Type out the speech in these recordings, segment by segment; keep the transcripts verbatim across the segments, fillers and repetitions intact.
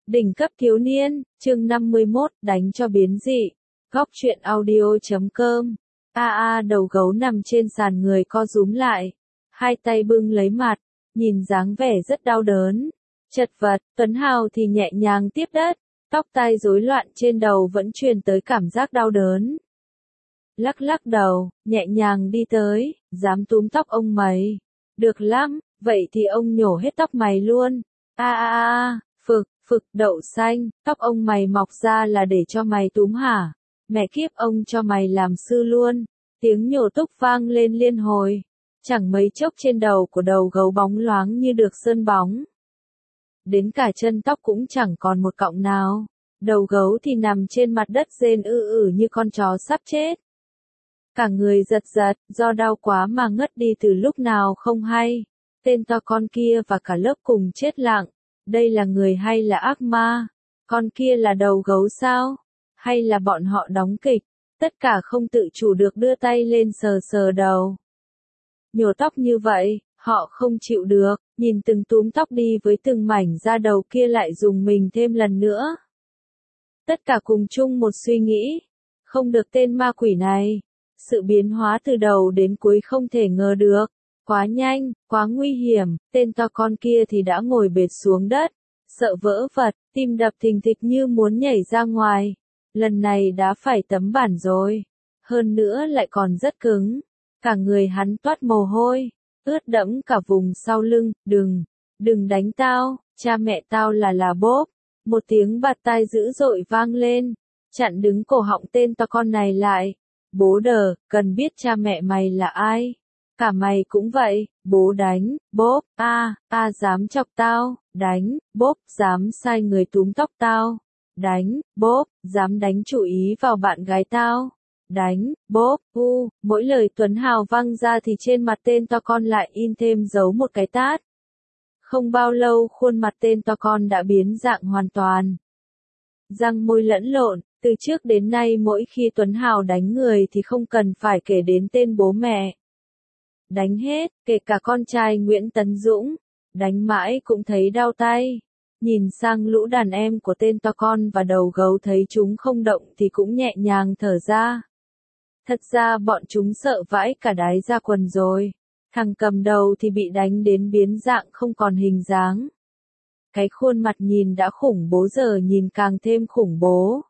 Đỉnh cấp thiếu niên, chương năm mươi mốt, đánh cho biến dị. Góc truyện audio chấm com. A a đầu gấu nằm trên sàn, người co rúm lại. Hai tay bưng lấy mặt, nhìn dáng vẻ rất đau đớn. Chật vật, Tuấn Hào thì nhẹ nhàng tiếp đất. Tóc tai rối loạn trên đầu vẫn truyền tới cảm giác đau đớn. Lắc lắc đầu, nhẹ nhàng đi tới, dám túm tóc ông mày. Được lắm, vậy thì ông nhổ hết tóc mày luôn. A a a, phực, phực, đậu xanh, tóc ông mày mọc ra là để cho mày túm hả? Mẹ kiếp, ông cho mày làm sư luôn. Tiếng nhổ túc vang lên liên hồi. Chẳng mấy chốc trên đầu của đầu gấu bóng loáng như được sơn bóng. Đến cả chân tóc cũng chẳng còn một cọng nào. Đầu gấu thì nằm trên mặt đất rên ư ử như con chó sắp chết. Cả người giật giật, do đau quá mà ngất đi từ lúc nào không hay. Tên to con kia và cả lớp cùng chết lặng. Đây là người hay là ác ma? Con kia là đầu gấu sao? Hay là bọn họ đóng kịch? Tất cả không tự chủ được đưa tay lên sờ sờ đầu. Nhổ tóc như vậy, họ không chịu được, nhìn từng túm tóc đi với từng mảnh da đầu kia lại dùng mình thêm lần nữa. Tất cả cùng chung một suy nghĩ. Không được, tên ma quỷ này. Sự biến hóa từ đầu đến cuối không thể ngờ được. Quá nhanh, quá nguy hiểm, tên to con kia thì đã ngồi bệt xuống đất. Sợ vỡ vật, tim đập thình thịch như muốn nhảy ra ngoài. Lần này đã phải tấm bản rồi. Hơn nữa lại còn rất cứng. Cả người hắn toát mồ hôi, ướt đẫm cả vùng sau lưng. Đừng, đừng đánh tao, cha mẹ tao là là bốp. Một tiếng bạt tai dữ dội vang lên, chặn đứng cổ họng tên to con này lại. Bố đờ, cần biết cha mẹ mày là ai? Cả mày cũng vậy, bố đánh, bốp, a, a dám chọc tao, đánh, bốp, dám sai người túm tóc tao, đánh, bốp, dám đánh chủ ý vào bạn gái tao, đánh, bốp, u, mỗi lời Tuấn Hào văng ra thì trên mặt tên to con lại in thêm dấu một cái tát. Không bao lâu khuôn mặt tên to con đã biến dạng hoàn toàn. Răng môi lẫn lộn, từ trước đến nay mỗi khi Tuấn Hào đánh người thì không cần phải kể đến tên bố mẹ. Đánh hết, kể cả con trai Nguyễn Tấn Dũng, đánh mãi cũng thấy đau tay. Nhìn sang lũ đàn em của tên to con và đầu gấu thấy chúng không động thì cũng nhẹ nhàng thở ra. Thật ra bọn chúng sợ vãi cả đái ra quần rồi. Thằng cầm đầu thì bị đánh đến biến dạng không còn hình dáng. Cái khuôn mặt nhìn đã khủng bố giờ nhìn càng thêm khủng bố.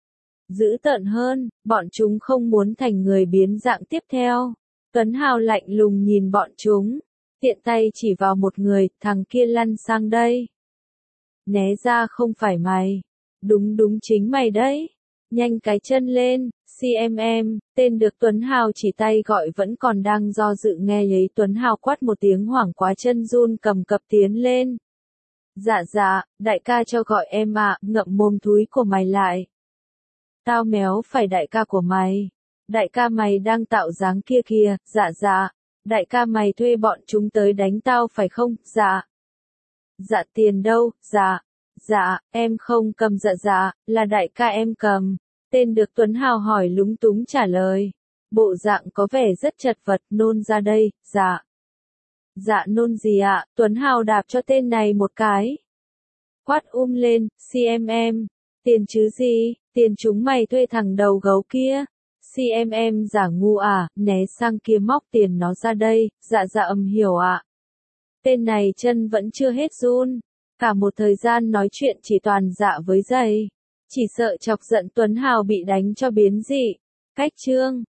Dữ tợn hơn, bọn chúng không muốn thành người biến dạng tiếp theo. Tuấn Hào lạnh lùng nhìn bọn chúng, tiện tay chỉ vào một người, thằng kia lăn sang đây. Né ra, không phải mày. Đúng đúng chính mày đấy. Nhanh cái chân lên, xê em em, tên được Tuấn Hào chỉ tay gọi vẫn còn đang do dự nghe lấy Tuấn Hào quát một tiếng hoảng quá chân run cầm cập tiến lên. Dạ dạ, đại ca cho gọi em ạ, ngậm mồm thúi của mày lại. Tao méo phải đại ca của mày. Đại ca mày đang tạo dáng kia kìa, dạ dạ. Đại ca mày thuê bọn chúng tới đánh tao phải không, dạ. Dạ tiền đâu, dạ. Dạ, em không cầm, dạ dạ, là đại ca em cầm. Tên được Tuấn Hào hỏi lúng túng trả lời. Bộ dạng có vẻ rất chật vật, nôn ra đây, dạ. Dạ nôn gì ạ, Tuấn Hào đạp cho tên này một cái. Quát um lên, xê em em, tiền chứ gì, tiền chúng mày thuê thằng đầu gấu kia. xê em em giả ngu à, né sang kia móc tiền nó ra đây, dạ dạ ầm hiểu ạ. Tên này chân vẫn chưa hết run, cả một thời gian nói chuyện chỉ toàn dạ với giày. Chỉ sợ chọc giận Tuấn Hào bị đánh cho biến dị. Cách chương